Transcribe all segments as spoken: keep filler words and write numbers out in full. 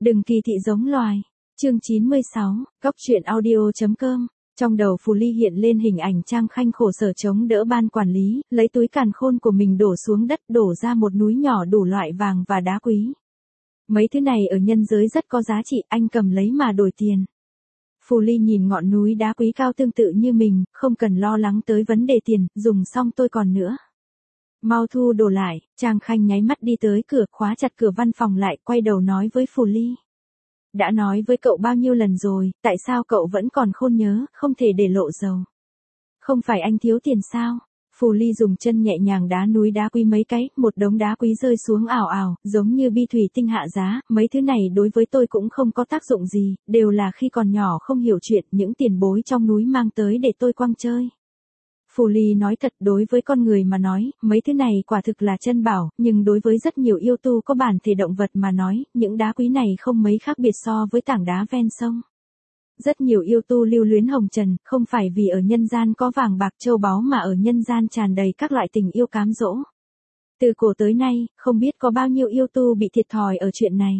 Đừng kỳ thị giống loài. Chương chín mươi sáu, Góc truyện audio.com. Trong đầu Phù Ly hiện lên hình ảnh Trang Khanh khổ sở chống đỡ ban quản lý, lấy túi càn khôn của mình đổ xuống đất, đổ ra một núi nhỏ đủ loại vàng và đá quý. Mấy thứ này ở nhân giới rất có giá trị, anh cầm lấy mà đổi tiền. Phù Ly nhìn ngọn núi đá quý cao tương tự như mình, không cần lo lắng tới vấn đề tiền, dùng xong tôi còn nữa. Mau thu đồ lại. Trang Khanh nháy mắt đi tới cửa, khóa chặt cửa văn phòng lại, quay đầu nói với Phù Ly. Đã nói với cậu bao nhiêu lần rồi, tại sao cậu vẫn còn khôn nhớ, không thể để lộ dầu. Không phải anh thiếu tiền sao? Phù Ly dùng chân nhẹ nhàng đá núi đá quý mấy cái, một đống đá quý rơi xuống ảo ảo, giống như bi thủy tinh hạ giá, mấy thứ này đối với tôi cũng không có tác dụng gì, đều là khi còn nhỏ không hiểu chuyện, những tiền bối trong núi mang tới để tôi quăng chơi. Phù Ly nói thật, đối với con người mà nói, mấy thứ này quả thực là chân bảo, nhưng đối với rất nhiều yêu tu có bản thể động vật mà nói, những đá quý này không mấy khác biệt so với tảng đá ven sông. Rất nhiều yêu tu lưu luyến hồng trần, không phải vì ở nhân gian có vàng bạc châu báu mà ở nhân gian tràn đầy các loại tình yêu cám dỗ. Từ cổ tới nay, không biết có bao nhiêu yêu tu bị thiệt thòi ở chuyện này.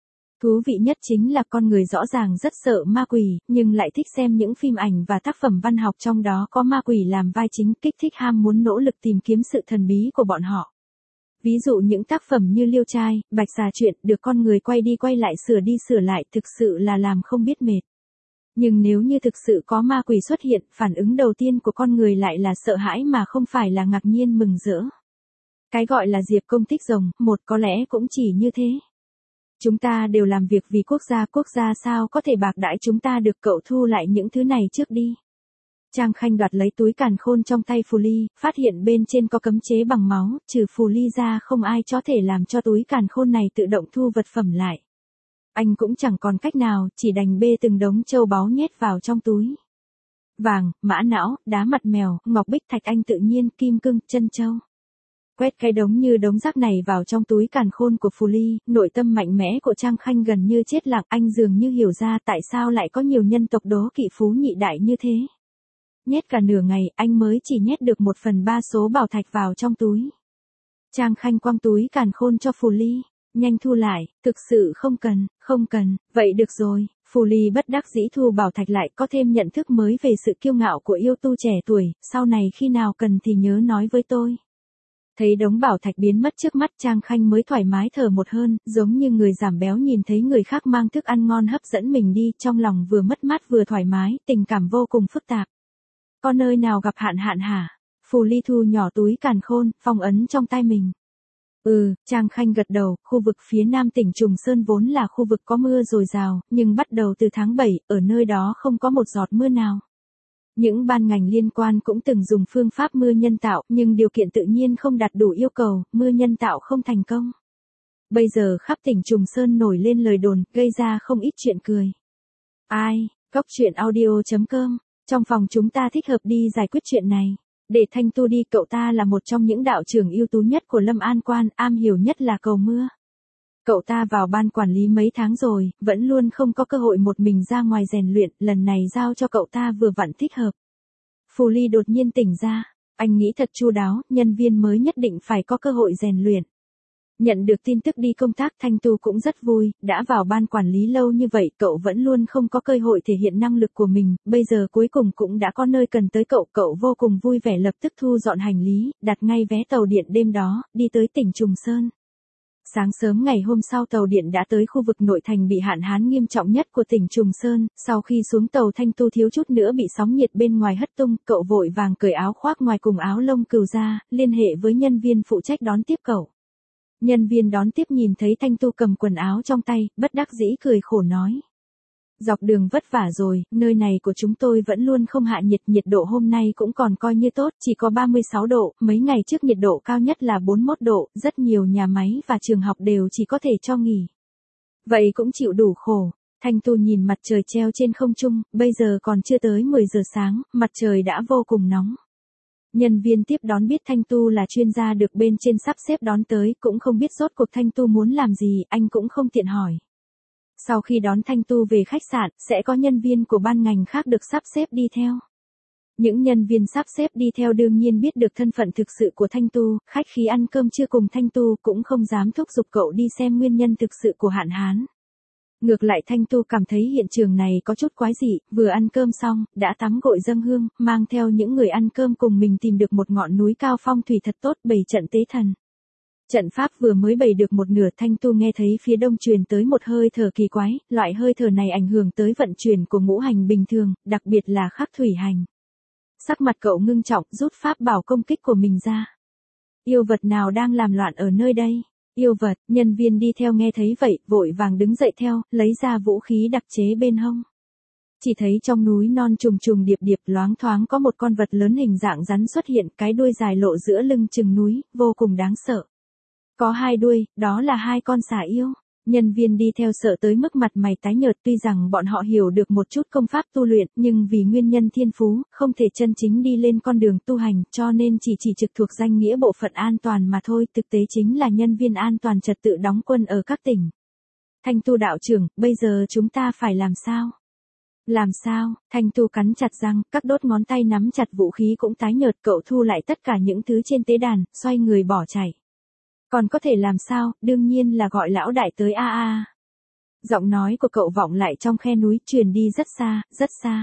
Thú vị nhất chính là con người rõ ràng rất sợ ma quỷ, nhưng lại thích xem những phim ảnh và tác phẩm văn học trong đó có ma quỷ làm vai chính, kích thích ham muốn nỗ lực tìm kiếm sự thần bí của bọn họ. Ví dụ những tác phẩm như Liêu Trai, Bạch Xà Truyện, được con người quay đi quay lại sửa đi sửa lại, thực sự là làm không biết mệt. Nhưng nếu như thực sự có ma quỷ xuất hiện, phản ứng đầu tiên của con người lại là sợ hãi mà không phải là ngạc nhiên mừng rỡ. Cái gọi là diệp công thích rồng, một có lẽ cũng chỉ như thế. Chúng ta đều làm việc vì quốc gia, quốc gia sao có thể bạc đãi chúng ta được, cậu thu lại những thứ này trước đi. Trang Khanh đoạt lấy túi càn khôn trong tay Phù Ly, phát hiện bên trên có cấm chế bằng máu, trừ Phù Ly ra không ai có thể làm cho túi càn khôn này tự động thu vật phẩm lại. Anh cũng chẳng còn cách nào, chỉ đành bê từng đống châu báu nhét vào trong túi. Vàng, mã não, đá mặt mèo, ngọc bích thạch anh tự nhiên, kim cương, chân châu. Quét cái đống như đống rác này vào trong túi càn khôn của Phù Ly, nội tâm mạnh mẽ của Trang Khanh gần như chết lặng, anh dường như hiểu ra tại sao lại có nhiều nhân tộc đố kỵ phú nhị đại như thế. Nhét cả nửa ngày, anh mới chỉ nhét được một phần ba số bảo thạch vào trong túi. Trang Khanh quăng túi càn khôn cho Phù Ly, nhanh thu lại, thực sự không cần, không cần, vậy được rồi. Phù Ly bất đắc dĩ thu bảo thạch lại, có thêm nhận thức mới về sự kiêu ngạo của yêu tu trẻ tuổi, sau này khi nào cần thì nhớ nói với tôi. Thấy đống bảo thạch biến mất trước mắt, Trang Khanh mới thoải mái thở một hơn, giống như người giảm béo nhìn thấy người khác mang thức ăn ngon hấp dẫn mình đi, trong lòng vừa mất mát vừa thoải mái, tình cảm vô cùng phức tạp. Có nơi nào gặp hạn hạn hả? Phù Ly thu nhỏ túi càn khôn, phong ấn trong tay mình. Ừ, Trang Khanh gật đầu, khu vực phía nam tỉnh Trùng Sơn vốn là khu vực có mưa dồi dào, nhưng bắt đầu từ tháng bảy, ở nơi đó không có một giọt mưa nào. Những ban ngành liên quan cũng từng dùng phương pháp mưa nhân tạo, nhưng điều kiện tự nhiên không đạt đủ yêu cầu, mưa nhân tạo không thành công. Bây giờ khắp tỉnh Trùng Sơn nổi lên lời đồn, gây ra không ít chuyện cười. Ai, Góc truyện audio.com, trong phòng chúng ta thích hợp đi giải quyết chuyện này. Để Thanh Tu đi, cậu ta là một trong những đạo trưởng ưu tú nhất của Lâm An Quan, am hiểu nhất là cầu mưa. Cậu ta vào ban quản lý mấy tháng rồi, vẫn luôn không có cơ hội một mình ra ngoài rèn luyện, lần này giao cho cậu ta vừa vặn thích hợp. Phù Ly đột nhiên tỉnh ra, anh nghĩ thật chu đáo, nhân viên mới nhất định phải có cơ hội rèn luyện. Nhận được tin tức đi công tác, Thanh Tu cũng rất vui, đã vào ban quản lý lâu như vậy, cậu vẫn luôn không có cơ hội thể hiện năng lực của mình, bây giờ cuối cùng cũng đã có nơi cần tới cậu, cậu vô cùng vui vẻ lập tức thu dọn hành lý, đặt ngay vé tàu điện đêm đó, đi tới tỉnh Trùng Sơn. Sáng sớm ngày hôm sau tàu điện đã tới khu vực nội thành bị hạn hán nghiêm trọng nhất của tỉnh Trùng Sơn, sau khi xuống tàu Thanh Tu thiếu chút nữa bị sóng nhiệt bên ngoài hất tung, cậu vội vàng cởi áo khoác ngoài cùng áo lông cừu ra, liên hệ với nhân viên phụ trách đón tiếp cậu. Nhân viên đón tiếp nhìn thấy Thanh Tu cầm quần áo trong tay, bất đắc dĩ cười khổ nói. Dọc đường vất vả rồi, nơi này của chúng tôi vẫn luôn không hạ nhiệt, nhiệt độ hôm nay cũng còn coi như tốt, chỉ có ba mươi sáu độ, mấy ngày trước nhiệt độ cao nhất là bốn mươi mốt độ, rất nhiều nhà máy và trường học đều chỉ có thể cho nghỉ. Vậy cũng chịu đủ khổ. Thanh Tu nhìn mặt trời treo trên không trung, bây giờ còn chưa tới mười giờ sáng, mặt trời đã vô cùng nóng. Nhân viên tiếp đón biết Thanh Tu là chuyên gia được bên trên sắp xếp đón tới, cũng không biết rốt cuộc Thanh Tu muốn làm gì, anh cũng không tiện hỏi. Sau khi đón Thanh Tu về khách sạn, sẽ có nhân viên của ban ngành khác được sắp xếp đi theo. Những nhân viên sắp xếp đi theo đương nhiên biết được thân phận thực sự của Thanh Tu, khách khí ăn cơm trưa cùng Thanh Tu cũng không dám thúc giục cậu đi xem nguyên nhân thực sự của hạn hán. Ngược lại Thanh Tu cảm thấy hiện trường này có chút quái dị, vừa ăn cơm xong, đã tắm gội dâng hương, mang theo những người ăn cơm cùng mình tìm được một ngọn núi cao phong thủy thật tốt bày trận tế thần. Trận pháp vừa mới bày được một nửa, Thanh Tu nghe thấy phía đông truyền tới một hơi thở kỳ quái, loại hơi thở này ảnh hưởng tới vận chuyển của ngũ hành bình thường, đặc biệt là khắc thủy hành. Sắc mặt cậu ngưng trọng, rút pháp bảo công kích của mình ra. Yêu vật nào đang làm loạn ở nơi đây? Yêu vật, nhân viên đi theo nghe thấy vậy, vội vàng đứng dậy theo, lấy ra vũ khí đặc chế bên hông. Chỉ thấy trong núi non trùng trùng điệp điệp loáng thoáng có một con vật lớn hình dạng rắn xuất hiện, cái đuôi dài lộ giữa lưng chừng núi, vô cùng đáng sợ. Có hai đuôi, đó là hai con xà yêu. Nhân viên đi theo sợ tới mức mặt mày tái nhợt, tuy rằng bọn họ hiểu được một chút công pháp tu luyện, nhưng vì nguyên nhân thiên phú, không thể chân chính đi lên con đường tu hành, cho nên chỉ chỉ trực thuộc danh nghĩa bộ phận an toàn mà thôi, thực tế chính là nhân viên an toàn trật tự đóng quân ở các tỉnh. Thanh Tu đạo trưởng, bây giờ chúng ta phải làm sao? Làm sao? Thanh Tu cắn chặt răng, các đốt ngón tay nắm chặt vũ khí cũng tái nhợt, cậu thu lại tất cả những thứ trên tế đàn, xoay người bỏ chạy. Còn có thể làm sao, đương nhiên là gọi lão đại tới a a. Giọng nói của cậu vọng lại trong khe núi, truyền đi rất xa, rất xa.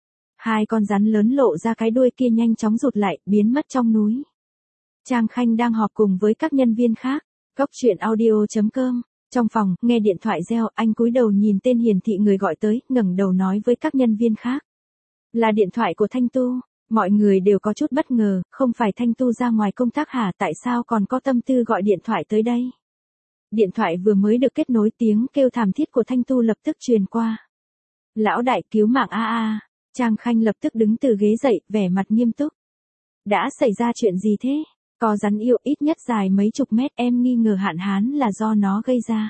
Hai con rắn lớn lộ ra cái đuôi kia nhanh chóng rụt lại, biến mất trong núi. Trang Khanh đang họp cùng với các nhân viên khác. Cốc truyện audio chấm com. Trong phòng, nghe điện thoại reo, anh cúi đầu nhìn tên hiển thị người gọi tới, ngẩng đầu nói với các nhân viên khác. Là điện thoại của Thanh Tu. Mọi người đều có chút bất ngờ, không phải Thanh Tu ra ngoài công tác hả, tại sao còn có tâm tư gọi điện thoại tới đây? Điện thoại vừa mới được kết nối, tiếng kêu thảm thiết của Thanh Tu lập tức truyền qua. Lão đại cứu mạng a a. Trang Khanh lập tức đứng từ ghế dậy, vẻ mặt nghiêm túc. Đã xảy ra chuyện gì thế? Có rắn yêu ít nhất dài mấy chục mét, em nghi ngờ hạn hán là do nó gây ra.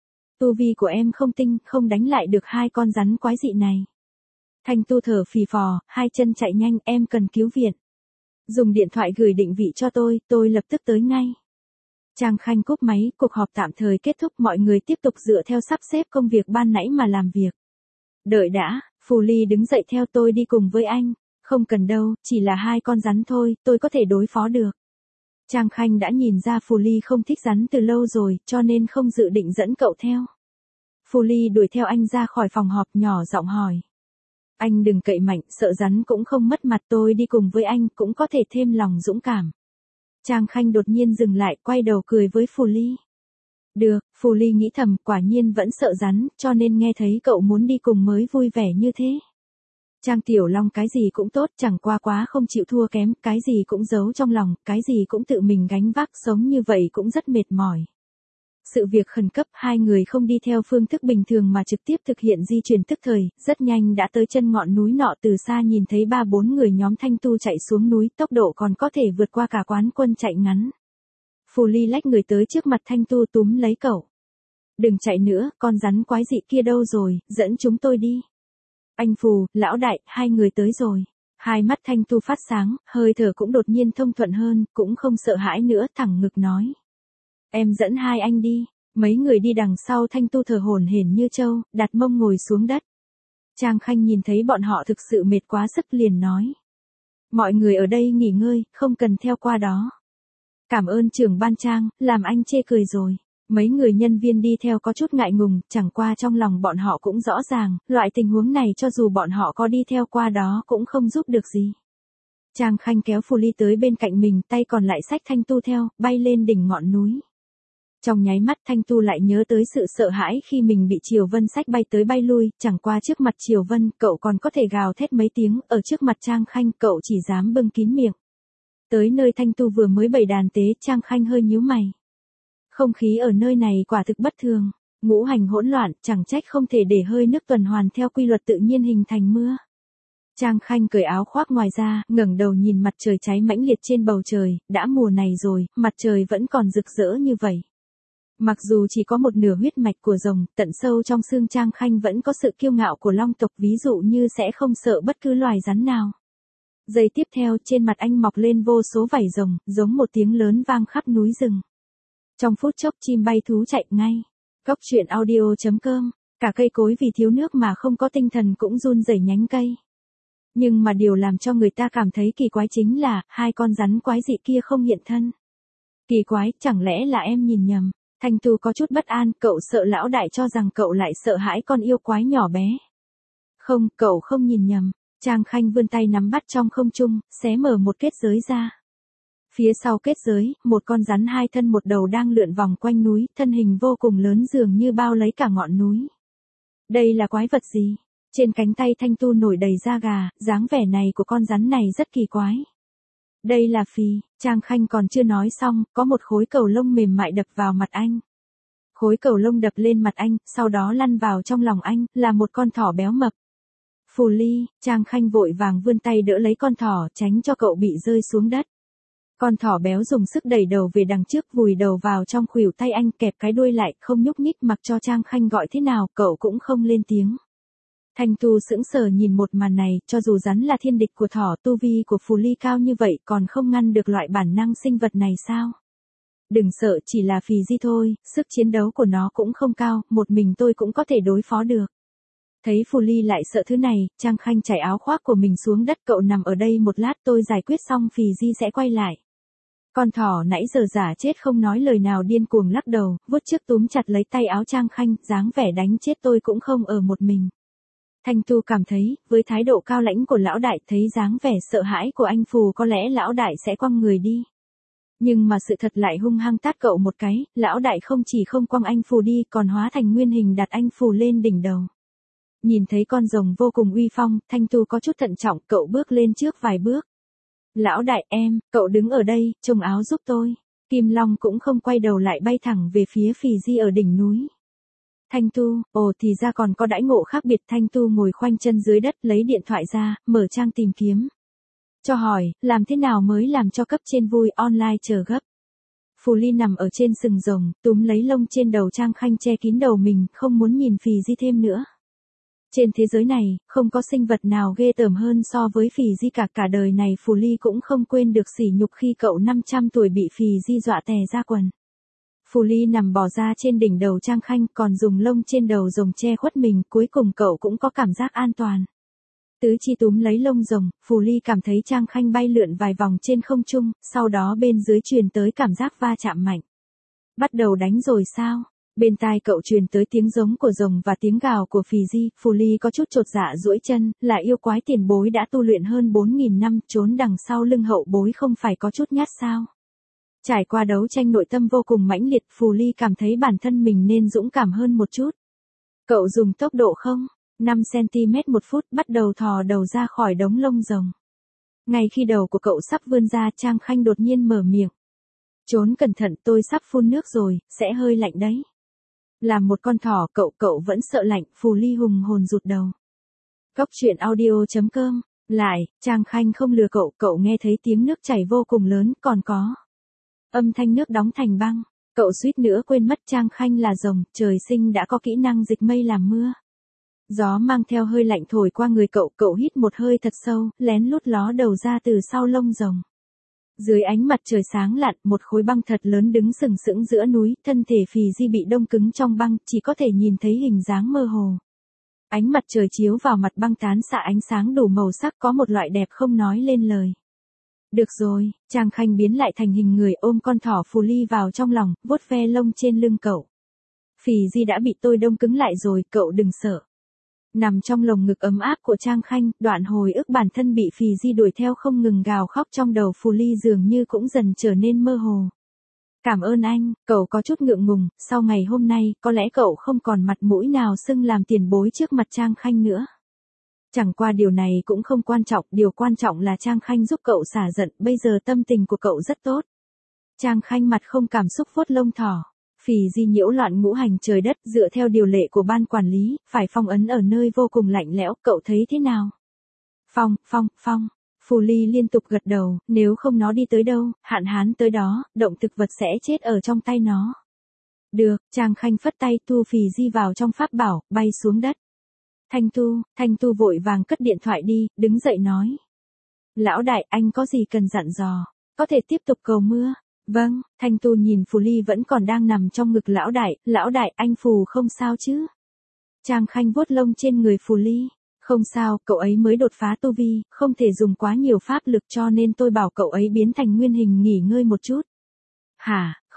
Tu vi của em không tinh, không đánh lại được hai con rắn quái dị này. Thanh Tu thở phì phò, hai chân chạy nhanh, em cần cứu viện. Dùng điện thoại gửi định vị cho tôi, tôi lập tức tới ngay. Trang Khanh cúp máy, cuộc họp tạm thời kết thúc, mọi người tiếp tục dựa theo sắp xếp công việc ban nãy mà làm việc. Đợi đã, Phù Ly đứng dậy theo tôi đi cùng với anh. Không cần đâu, chỉ là hai con rắn thôi, tôi có thể đối phó được. Trang Khanh đã nhìn ra Phù Ly không thích rắn từ lâu rồi, cho nên không dự định dẫn cậu theo. Phù Ly đuổi theo anh ra khỏi phòng họp, nhỏ giọng hỏi. Anh đừng cậy mạnh, sợ rắn cũng không mất mặt, tôi đi cùng với anh cũng có thể thêm lòng dũng cảm. Trang Khanh đột nhiên dừng lại, quay đầu cười với Phù Ly. Được, Phù Ly nghĩ thầm, quả nhiên vẫn sợ rắn, cho nên nghe thấy cậu muốn đi cùng mới vui vẻ như thế. Trang Tiểu Long cái gì cũng tốt, chẳng qua quá không chịu thua kém, cái gì cũng giấu trong lòng, cái gì cũng tự mình gánh vác, sống như vậy cũng rất mệt mỏi. Sự việc khẩn cấp, hai người không đi theo phương thức bình thường mà trực tiếp thực hiện di chuyển tức thời, rất nhanh đã tới chân ngọn núi nọ, từ xa nhìn thấy ba bốn người nhóm Thanh Tu chạy xuống núi, tốc độ còn có thể vượt qua cả quán quân chạy ngắn. Phù Ly lách người tới trước mặt Thanh Tu túm lấy cậu. Đừng chạy nữa, con rắn quái dị kia đâu rồi, dẫn chúng tôi đi. Anh Phù, lão đại, hai người tới rồi. Hai mắt Thanh Tu phát sáng, hơi thở cũng đột nhiên thông thuận hơn, cũng không sợ hãi nữa, thẳng ngực nói. Em dẫn hai anh đi. Mấy người đi đằng sau, Thanh Tu thở hổn hển như trâu, đặt mông ngồi xuống đất. Trang Khanh nhìn thấy bọn họ thực sự mệt quá sức liền nói. Mọi người ở đây nghỉ ngơi, không cần theo qua đó. Cảm ơn trưởng ban Trang, làm anh chê cười rồi. Mấy người nhân viên đi theo có chút ngại ngùng, chẳng qua trong lòng bọn họ cũng rõ ràng, loại tình huống này cho dù bọn họ có đi theo qua đó cũng không giúp được gì. Trang Khanh kéo Phù Ly tới bên cạnh mình, tay còn lại xách Thanh Tu theo, bay lên đỉnh ngọn núi. Trong nháy mắt Thanh Tu lại nhớ tới sự sợ hãi khi mình bị Triều Vân xách bay tới bay lui, chẳng qua trước mặt Triều Vân, cậu còn có thể gào thét mấy tiếng, ở trước mặt Trang Khanh, cậu chỉ dám bưng kín miệng. Tới nơi Thanh Tu vừa mới bày đàn tế, Trang Khanh hơi nhíu mày. Không khí ở nơi này quả thực bất thường, ngũ hành hỗn loạn, chẳng trách không thể để hơi nước tuần hoàn theo quy luật tự nhiên hình thành mưa. Trang Khanh cởi áo khoác ngoài ra, ngẩng đầu nhìn mặt trời cháy mãnh liệt trên bầu trời, đã mùa này rồi, mặt trời vẫn còn rực rỡ như vậy. Mặc dù chỉ có một nửa huyết mạch của rồng, tận sâu trong xương Trang Khanh vẫn có sự kiêu ngạo của long tộc, ví dụ như sẽ không sợ bất cứ loài rắn nào. Giây tiếp theo, trên mặt anh mọc lên vô số vảy rồng, giống một tiếng lớn vang khắp núi rừng. Trong phút chốc chim bay thú chạy ngay. Cốc truyện audio chấm com, cả cây cối vì thiếu nước mà không có tinh thần cũng run rẩy nhánh cây. Nhưng mà điều làm cho người ta cảm thấy kỳ quái chính là, hai con rắn quái dị kia không hiện thân. Kỳ quái, chẳng lẽ là em nhìn nhầm? Thanh Tu có chút bất an, cậu sợ lão đại cho rằng cậu lại sợ hãi con yêu quái nhỏ bé. Không, cậu không nhìn nhầm. Trang Khanh vươn tay nắm bắt trong không trung, xé mở một kết giới ra. Phía sau kết giới, một con rắn hai thân một đầu đang lượn vòng quanh núi, thân hình vô cùng lớn dường như bao lấy cả ngọn núi. Đây là quái vật gì? Trên cánh tay Thanh Tu nổi đầy da gà, dáng vẻ này của con rắn này rất kỳ quái. Đây là phì, Trang Khanh còn chưa nói xong, có một khối cầu lông mềm mại đập vào mặt anh. Khối cầu lông đập lên mặt anh, sau đó lăn vào trong lòng anh, là một con thỏ béo mập. Phù Ly, Trang Khanh vội vàng vươn tay đỡ lấy con thỏ, tránh cho cậu bị rơi xuống đất. Con thỏ béo dùng sức đẩy đầu về đằng trước, vùi đầu vào trong khuỷu tay anh, kẹp cái đuôi lại, không nhúc nhích, mặc cho Trang Khanh gọi thế nào, cậu cũng không lên tiếng. Thanh Tu sững sờ nhìn một màn này, cho dù rắn là thiên địch của thỏ, tu vi của Phù Ly cao như vậy còn không ngăn được loại bản năng sinh vật này sao? Đừng sợ, chỉ là phì di thôi, sức chiến đấu của nó cũng không cao, một mình tôi cũng có thể đối phó được. Thấy Phù Ly lại sợ thứ này, Trang Khanh trải áo khoác của mình xuống đất, cậu nằm ở đây một lát, tôi giải quyết xong phì di sẽ quay lại. Con thỏ nãy giờ giả chết không nói lời nào điên cuồng lắc đầu, vuốt trước túm chặt lấy tay áo Trang Khanh, dáng vẻ đánh chết tôi cũng không ở một mình. Thanh Tu cảm thấy, với thái độ cao lãnh của lão đại, thấy dáng vẻ sợ hãi của anh Phù có lẽ lão đại sẽ quăng người đi. Nhưng mà sự thật lại hung hăng tát cậu một cái, lão đại không chỉ không quăng anh Phù đi còn hóa thành nguyên hình đặt anh Phù lên đỉnh đầu. Nhìn thấy con rồng vô cùng uy phong, Thanh Tu có chút thận trọng, cậu bước lên trước vài bước. Lão đại em, cậu đứng ở đây, trông áo giúp tôi. Kim Long cũng không quay đầu lại bay thẳng về phía phì di ở đỉnh núi. Thanh Tu, ồ thì ra còn có đãi ngộ khác biệt. Thanh Tu ngồi khoanh chân dưới đất, lấy điện thoại ra, mở trang tìm kiếm. Cho hỏi, làm thế nào mới làm cho cấp trên vui, online chờ gấp. Phù Ly nằm ở trên sừng rồng, túm lấy lông trên đầu Trang Khanh che kín đầu mình, không muốn nhìn phì di thêm nữa. Trên thế giới này, không có sinh vật nào ghê tởm hơn so với phì di cả. Cả đời này Phù Ly cũng không quên được sỉ nhục khi cậu năm trăm tuổi bị phì di dọa tè ra quần. Phù Ly nằm bò ra trên đỉnh đầu Trang Khanh, còn dùng lông trên đầu rồng che khuất mình, cuối cùng cậu cũng có cảm giác an toàn. Tứ chi túm lấy lông rồng, Phù Ly cảm thấy Trang Khanh bay lượn vài vòng trên không trung, sau đó bên dưới truyền tới cảm giác va chạm mạnh. Bắt đầu đánh rồi sao? Bên tai cậu truyền tới tiếng giống của rồng và tiếng gào của phì di, Phù Ly có chút chột dạ duỗi chân, là yêu quái tiền bối đã tu luyện hơn bốn nghìn năm, trốn đằng sau lưng hậu bối không phải có chút nhát sao? Trải qua đấu tranh nội tâm vô cùng mãnh liệt, Phù Ly cảm thấy bản thân mình nên dũng cảm hơn một chút. Cậu dùng tốc độ không? năm xăng-ti-mét một phút, bắt đầu thò đầu ra khỏi đống lông rồng. Ngay khi đầu của cậu sắp vươn ra, Trang Khanh đột nhiên mở miệng. Trốn cẩn thận, tôi sắp phun nước rồi, sẽ hơi lạnh đấy. Làm một con thỏ, cậu cậu vẫn sợ lạnh, Phù Ly hùng hồn rụt đầu. Cóc truyện audio chấm com. Lại, Trang Khanh không lừa cậu, cậu nghe thấy tiếng nước chảy vô cùng lớn, còn có âm thanh nước đóng thành băng. Cậu suýt nữa quên mất Trang Khanh là rồng, trời sinh đã có kỹ năng dịch mây làm mưa. Gió mang theo hơi lạnh thổi qua người cậu, cậu hít một hơi thật sâu, lén lút ló đầu ra từ sau lông rồng. Dưới ánh mặt trời sáng lặn, một khối băng thật lớn đứng sừng sững giữa núi, thân thể phì di bị đông cứng trong băng, chỉ có thể nhìn thấy hình dáng mơ hồ. Ánh mặt trời chiếu vào mặt băng tán xạ ánh sáng đủ màu sắc, có một loại đẹp không nói lên lời. Được rồi, Trang Khanh biến lại thành hình người, ôm con thỏ Phù Ly vào trong lòng, vuốt ve lông trên lưng cậu. Phì di đã bị tôi đông cứng lại rồi, cậu đừng sợ. Nằm trong lồng ngực ấm áp của Trang Khanh, đoạn hồi ức bản thân bị phì di đuổi theo không ngừng gào khóc trong đầu Phù Ly dường như cũng dần trở nên mơ hồ. Cảm ơn anh, cậu có chút ngượng ngùng, sau ngày hôm nay, có lẽ cậu không còn mặt mũi nào xưng làm tiền bối trước mặt Trang Khanh nữa. Chẳng qua điều này cũng không quan trọng, điều quan trọng là Trang Khanh giúp cậu xả giận, bây giờ tâm tình của cậu rất tốt. Trang Khanh mặt không cảm xúc vuốt lông thỏ. Phì di nhiễu loạn ngũ hành trời đất, dựa theo điều lệ của ban quản lý, phải phong ấn ở nơi vô cùng lạnh lẽo, cậu thấy thế nào? Phong, phong, phong. Phù Ly liên tục gật đầu, nếu không nó đi tới đâu, hạn hán tới đó, động thực vật sẽ chết ở trong tay nó. Được, Trang Khanh phất tay, thu phì di vào trong pháp bảo, bay xuống đất. Thanh Tu, Thanh Tu vội vàng cất điện thoại đi, đứng dậy nói. Lão đại, anh có gì cần dặn dò, có thể tiếp tục cầu mưa. Vâng, Thanh Tu nhìn Phù Ly vẫn còn đang nằm trong ngực lão đại, lão đại, anh Phù không sao chứ? Trang Khanh vuốt lông trên người Phù Ly. Không sao, cậu ấy mới đột phá tu vi, không thể dùng quá nhiều pháp lực cho nên tôi bảo cậu ấy biến thành nguyên hình nghỉ ngơi một chút. Hả, không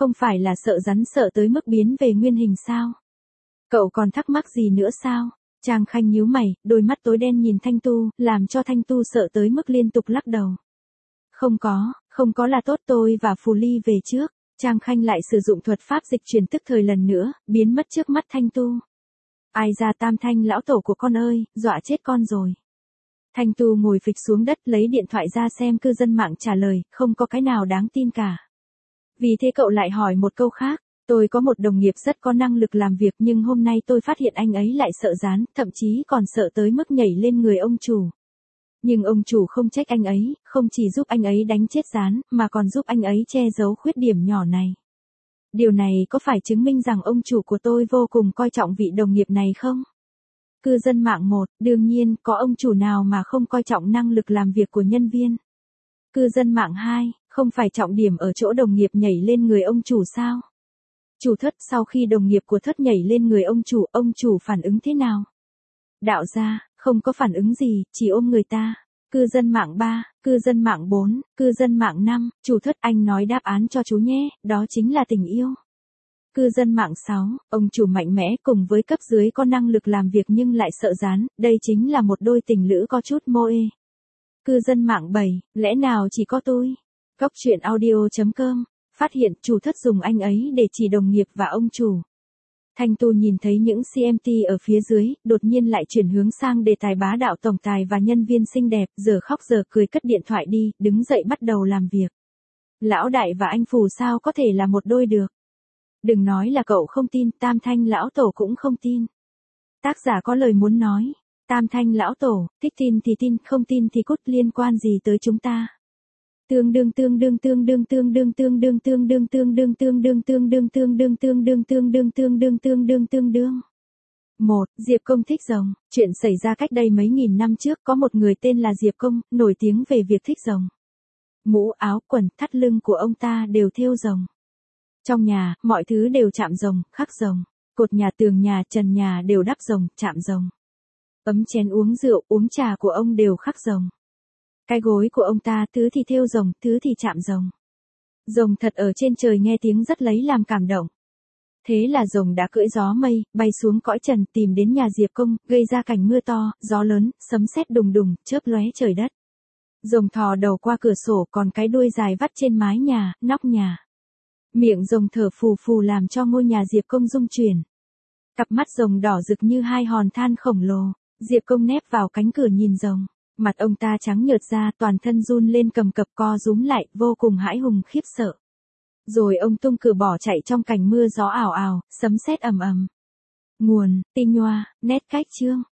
Không phải là sợ rắn sợ tới mức biến về nguyên hình sao? Cậu còn thắc mắc gì nữa sao? Trang Khanh nhíu mày, đôi mắt tối đen nhìn Thanh Tu, làm cho Thanh Tu sợ tới mức liên tục lắc đầu. Không có, không có là tốt, tôi và Phù Ly về trước. Trang Khanh lại sử dụng thuật pháp dịch chuyển tức thời lần nữa, biến mất trước mắt Thanh Tu. Ai ra Tam Thanh lão tổ của con ơi, dọa chết con rồi. Thanh Tu ngồi phịch xuống đất lấy điện thoại ra xem cư dân mạng trả lời, không có cái nào đáng tin cả. Vì thế cậu lại hỏi một câu khác, tôi có một đồng nghiệp rất có năng lực làm việc nhưng hôm nay tôi phát hiện anh ấy lại sợ rán, thậm chí còn sợ tới mức nhảy lên người ông chủ. Nhưng ông chủ không trách anh ấy, không chỉ giúp anh ấy đánh chết rán, mà còn giúp anh ấy che giấu khuyết điểm nhỏ này. Điều này có phải chứng minh rằng ông chủ của tôi vô cùng coi trọng vị đồng nghiệp này không? Cư dân mạng một, đương nhiên, có ông chủ nào mà không coi trọng năng lực làm việc của nhân viên. Cư dân mạng hai, không phải trọng điểm ở chỗ đồng nghiệp nhảy lên người ông chủ sao? Chủ Thất, sau khi đồng nghiệp của Thất nhảy lên người ông chủ, ông chủ phản ứng thế nào? Đạo gia, không có phản ứng gì, chỉ ôm người ta. Cư dân mạng ba, cư dân mạng bốn, cư dân mạng năm, chủ Thất, anh nói đáp án cho chú nhé, đó chính là tình yêu. Cư dân mạng sáu, ông chủ mạnh mẽ cùng với cấp dưới có năng lực làm việc nhưng lại sợ rán, đây chính là một đôi tình lữ có chút mô ê. Cư dân mạng bảy, lẽ nào chỉ có tôi? Góc truyện audio chấm com, phát hiện chủ Thất dùng anh ấy để chỉ đồng nghiệp và ông chủ. Thanh Tu nhìn thấy những xê em tê ở phía dưới, đột nhiên lại chuyển hướng sang đề tài bá đạo tổng tài và nhân viên xinh đẹp, giờ khóc giờ cười cất điện thoại đi, đứng dậy bắt đầu làm việc. Lão đại và anh Phù sao có thể là một đôi được? Đừng nói là cậu không tin, Tam Thanh lão tổ cũng không tin. Tác giả có lời muốn nói, Tam Thanh lão tổ, thích tin thì tin, không tin thì cút, liên quan gì tới chúng ta? Tương đương tương đương tương đương tương đương tương đương tương đương tương đương tương đương tương đương tương đương tương đương tương đương tương đương tương đương tương đương. một. Diệp Công thích rồng. Chuyện xảy ra cách đây mấy nghìn năm trước, có một người tên là Diệp Công, nổi tiếng về việc thích rồng. Mũ, áo, quần, thắt lưng của ông ta đều thêu rồng. Trong nhà, mọi thứ đều chạm rồng, khắc rồng. Cột nhà, tường nhà, trần nhà đều đắp rồng, chạm rồng. Ấm chén uống rượu, uống trà của ông đều khắc rồng. Cái gối của ông ta, thứ thì thêu rồng, thứ thì chạm rồng. Rồng thật ở trên trời nghe tiếng rất lấy làm cảm động. Thế là rồng đã cưỡi gió mây, bay xuống cõi trần tìm đến nhà Diệp Công, gây ra cảnh mưa to, gió lớn, sấm sét đùng đùng, chớp lóe trời đất. Rồng thò đầu qua cửa sổ, còn cái đuôi dài vắt trên mái nhà, nóc nhà. Miệng rồng thở phù phù làm cho ngôi nhà Diệp Công rung chuyển. Cặp mắt rồng đỏ rực như hai hòn than khổng lồ. Diệp Công nép vào cánh cửa nhìn rồng. Mặt ông ta trắng nhợt ra, toàn thân run lên cầm cập, co rúm lại, vô cùng hãi hùng khiếp sợ. Rồi ông tung cửa bỏ chạy trong cảnh mưa gió ảo ảo, sấm sét ầm ầm. Nguồn: Tinh Nhoa, nét cách chương.